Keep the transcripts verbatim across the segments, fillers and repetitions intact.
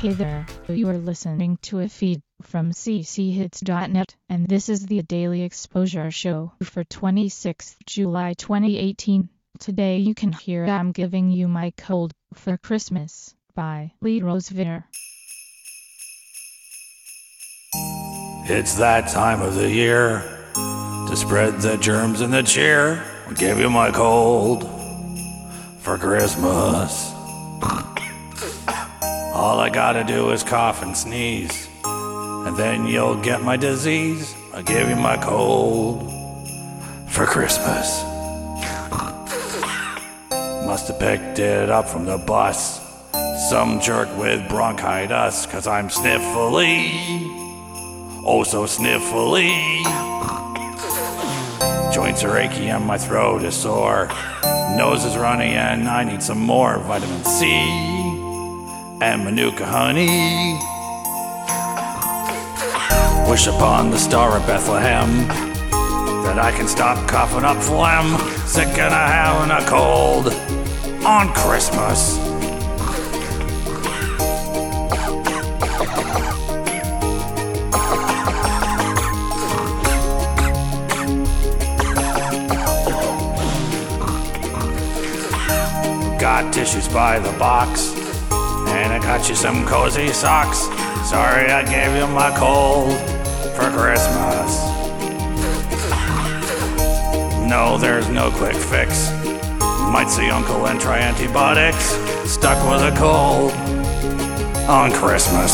Hey there, you are listening to a feed from c c hits dot net, and this is the Daily Exposure Show for twenty-sixth of July twenty eighteen. Today you can hear I'm Giving You My Cold for Christmas by Lee Rosevere. It's that time of the year to spread the germs and the cheer. I'll give you my cold for Christmas. All I gotta do is cough and sneeze, and then you'll get my disease. I'll give you my cold for Christmas. Must have picked it up from the bus, some jerk with bronchitis, 'cause I'm sniffly, oh so sniffly. Joints are achy and my throat is sore, nose is runny and I need some more vitamin C and Manuka honey. Wish upon the star of Bethlehem that I can stop coughing up phlegm, sick and a having a cold on Christmas. Got tissues by the box, and I got you some cozy socks. Sorry I gave you my cold for Christmas. No, there's no quick fix. Might see Uncle and try antibiotics. Stuck with a cold on Christmas.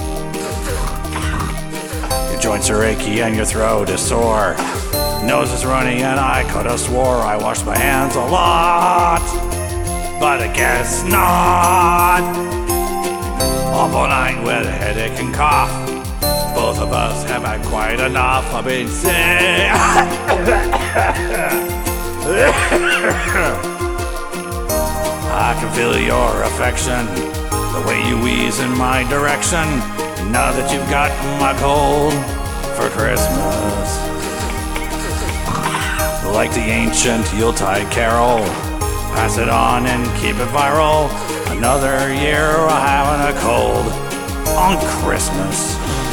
Your joints are achy and your throat is sore. Nose is runny and I coulda swore I washed my hands a lot, but I guess not. Up all night with a headache and cough. Both of us have had quite enough. I've been sick. I can feel your affection, the way you wheeze in my direction. Now that you've got my cold for Christmas, like the ancient Yuletide carol, pass it on and keep it viral. Another year of having a cold on Christmas.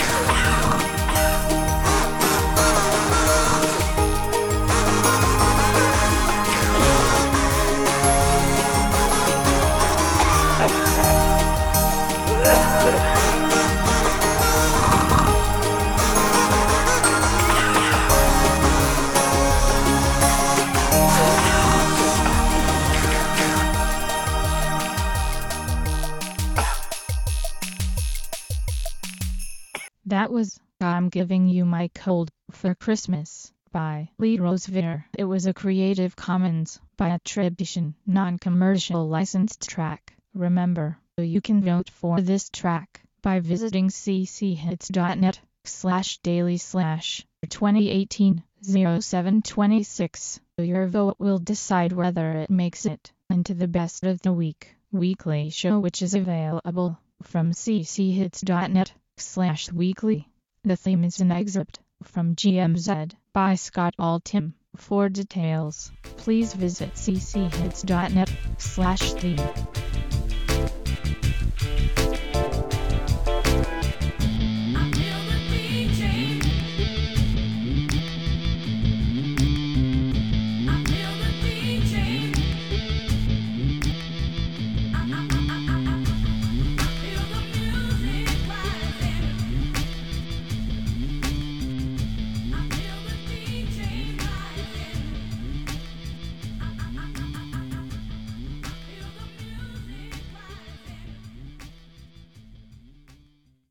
That was I'm Giving You My Cold for Christmas by Lee Rosevere. It was a Creative Commons by attribution, non-commercial licensed track. Remember, you can vote for this track by visiting c c hits dot net slash daily slash twenty eighteen oh seven twenty-six. Your vote will decide whether it makes it into the Best of the Week weekly show, which is available from c c hits dot net slash weekly. The theme is an excerpt from G M Z by Scott Altham. For details, please visit c c hits dot net slash theme.